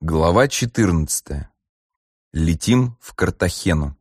Глава 14. Летим в Картахену.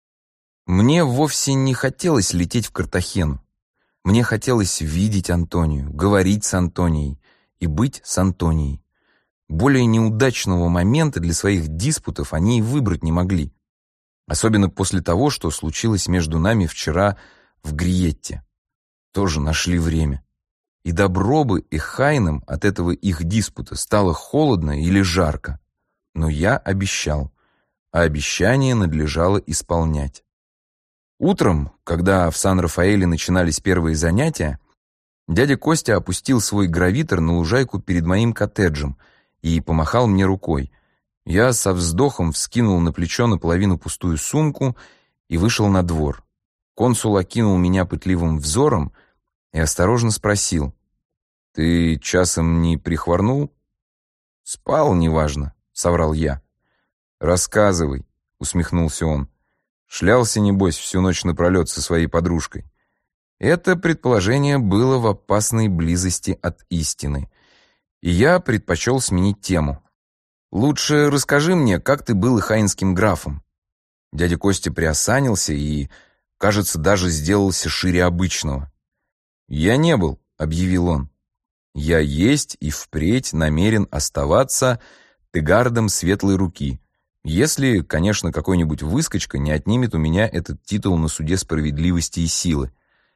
Мне вовсе не хотелось лететь в Картахену. Мне хотелось видеть Антонию, говорить с Антонией и быть с Антонией. Более неудачного момента для своих диспутов они и выбрать не могли. Особенно после того, что случилось между нами вчера в Гриетте. Тоже нашли время. И добро бы Эхайнам от этого их диспута стало холодно или жарко. Но я обещал, а обещание надлежало исполнять. Утром, когда в Сан-Рафаэле начинались первые занятия, дядя Костя опустил свой гравитор на лужайку перед моим коттеджем и помахал мне рукой. Я со вздохом вскинул на плечо наполовину пустую сумку и вышел на двор. Консул окинул меня пытливым взором и осторожно спросил: «Ты часом не прихворнул?» «Спал, неважно», — соврал я. «Рассказывай», — усмехнулся он. «Шлялся, небось, всю ночь напролет со своей подружкой». Это предположение было в опасной близости от истины, и я предпочел сменить тему. «Лучше расскажи мне, как ты был эхайнским графом». Дядя Костя приосанился и, кажется, даже сделался шире обычного. «Я не был», — объявил он. «Я есть и впредь намерен оставаться тегардом светлой руки, если, конечно, какой-нибудь выскочка не отнимет у меня этот титул на суде справедливости и силы».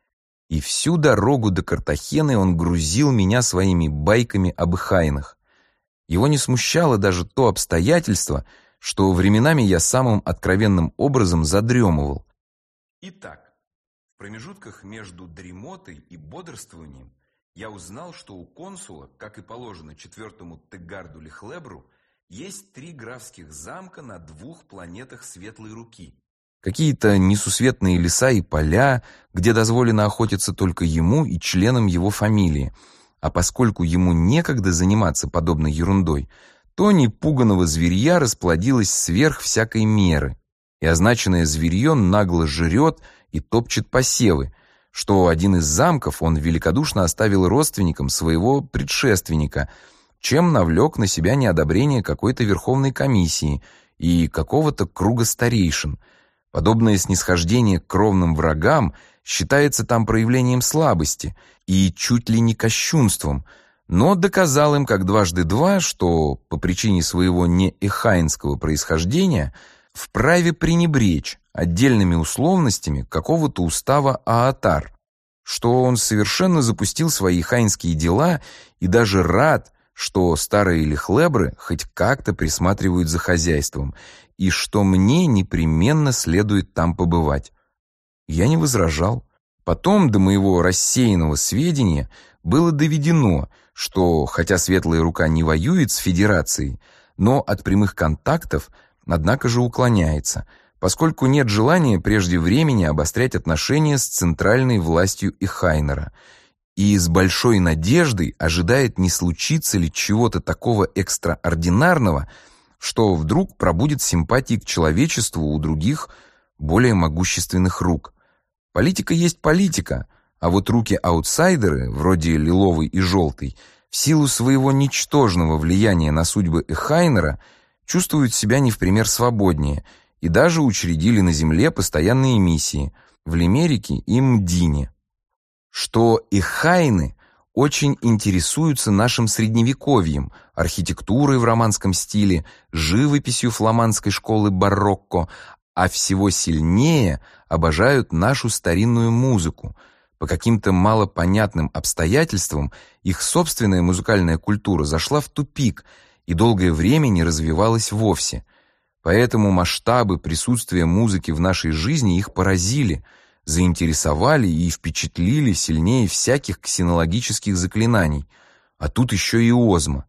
И всю дорогу до Картахены он грузил меня своими байками об эхайнах. Его не смущало даже то обстоятельство, что временами я самым откровенным образом задремывал. Итак, в промежутках между дремотой и бодрствованием я узнал, что у консула, как и положено четвертому тегарду Лихлебру, есть 3 графских замка на 2 планетах светлой руки. Какие-то несусветные леса и поля, где дозволено охотиться только ему и членам его фамилии. А поскольку ему некогда заниматься подобной ерундой, то непуганого зверья расплодилось сверх всякой меры, и означенное зверье нагло жрет и топчет посевы, что один из замков он великодушно оставил родственникам своего предшественника, чем навлек на себя неодобрение какой-то верховной комиссии и какого-то круга старейшин. Подобное снисхождение к кровным врагам считается там проявлением слабости и чуть ли не кощунством, но доказал им как 2 × 2, что по причине своего неэхайнского происхождения вправе пренебречь отдельными условностями какого-то устава Аатар, что он совершенно запустил свои эхайнские дела и даже рад, что старые лихлебры хоть как-то присматривают за хозяйством, и что мне непременно следует там побывать. Я не возражал. Потом до моего рассеянного сведения было доведено, что, хотя Светлая Рука не воюет с Федерацией, но от прямых контактов, однако же, уклоняется, поскольку нет желания прежде времени обострять отношения с центральной властью Эхайнера, и с большой надеждой ожидает, не случится ли чего-то такого экстраординарного, что вдруг пробудит симпатии к человечеству у других, более могущественных рук. Политика есть политика, а вот руки-аутсайдеры, вроде Лиловой и Желтой, в силу своего ничтожного влияния на судьбы Эхайнера, чувствуют себя не в пример свободнее и даже учредили на земле постоянные миссии в Лимерике и Мдине. Что эхайны очень интересуются нашим средневековьем, архитектурой в романском стиле, живописью фламандской школы барокко, а всего сильнее обожают нашу старинную музыку. По каким-то малопонятным обстоятельствам их собственная музыкальная культура зашла в тупик и долгое время не развивалась вовсе. Поэтому масштабы присутствия музыки в нашей жизни их поразили, заинтересовали и впечатлили сильнее всяких ксенологических заклинаний. А тут еще и озма.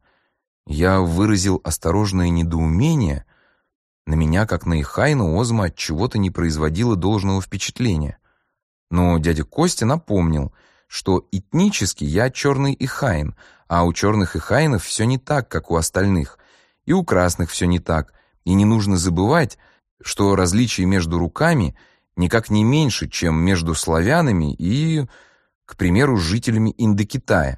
Я выразил осторожное недоумение. На меня, как на эхайна, озма от чего-то не производила должного впечатления. Но дядя Костя напомнил, что этнически я черный эхайн, а у черных эхайнов все не так, как у остальных, и у красных все не так, и не нужно забывать, что различия между руками никак не меньше, чем между славянами и, к примеру, жителями Индокитая.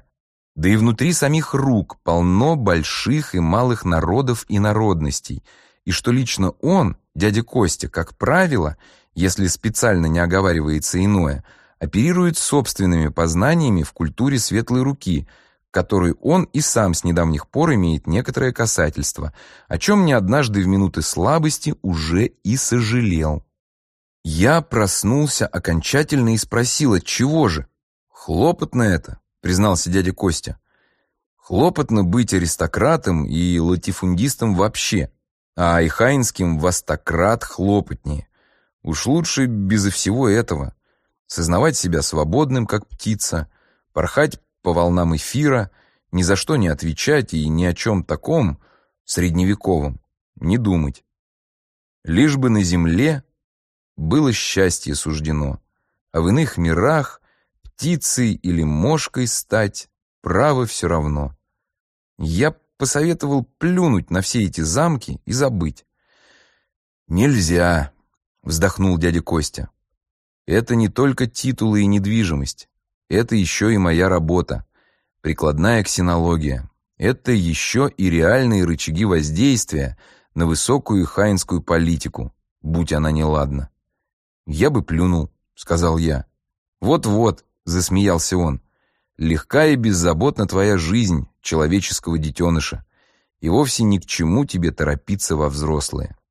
Да и внутри самих рук полно больших и малых народов и народностей, и что лично он, дядя Костя, как правило, если специально не оговаривается иное, оперирует собственными познаниями в культуре светлой руки, к которой он и сам с недавних пор имеет некоторое касательство, о чем не однажды в минуты слабости уже и сожалел. Я проснулся окончательно и спросил, отчего же? «Хлопотно это», — признался дядя Костя. «Хлопотно быть аристократом и латифундистом вообще, а айхайнским востократ хлопотнее. Уж лучше безо всего этого. Сознавать себя свободным, как птица, порхать по волнам эфира, ни за что не отвечать и ни о чем таком, средневековом, не думать. Лишь бы на земле было счастье суждено, а в иных мирах птицей или мошкой стать право все равно. Я посоветовал плюнуть на все эти замки и забыть. «Нельзя», — вздохнул дядя Костя. «Это не только титулы и недвижимость. Это еще и моя работа, прикладная ксенология. Это еще и реальные рычаги воздействия на высокую хайнскую политику, будь она неладна». «Я бы плюнул», — сказал я. «Вот-вот», — засмеялся он, — «легка и беззаботна твоя жизнь человеческого детеныша, и вовсе ни к чему тебе торопиться во взрослые».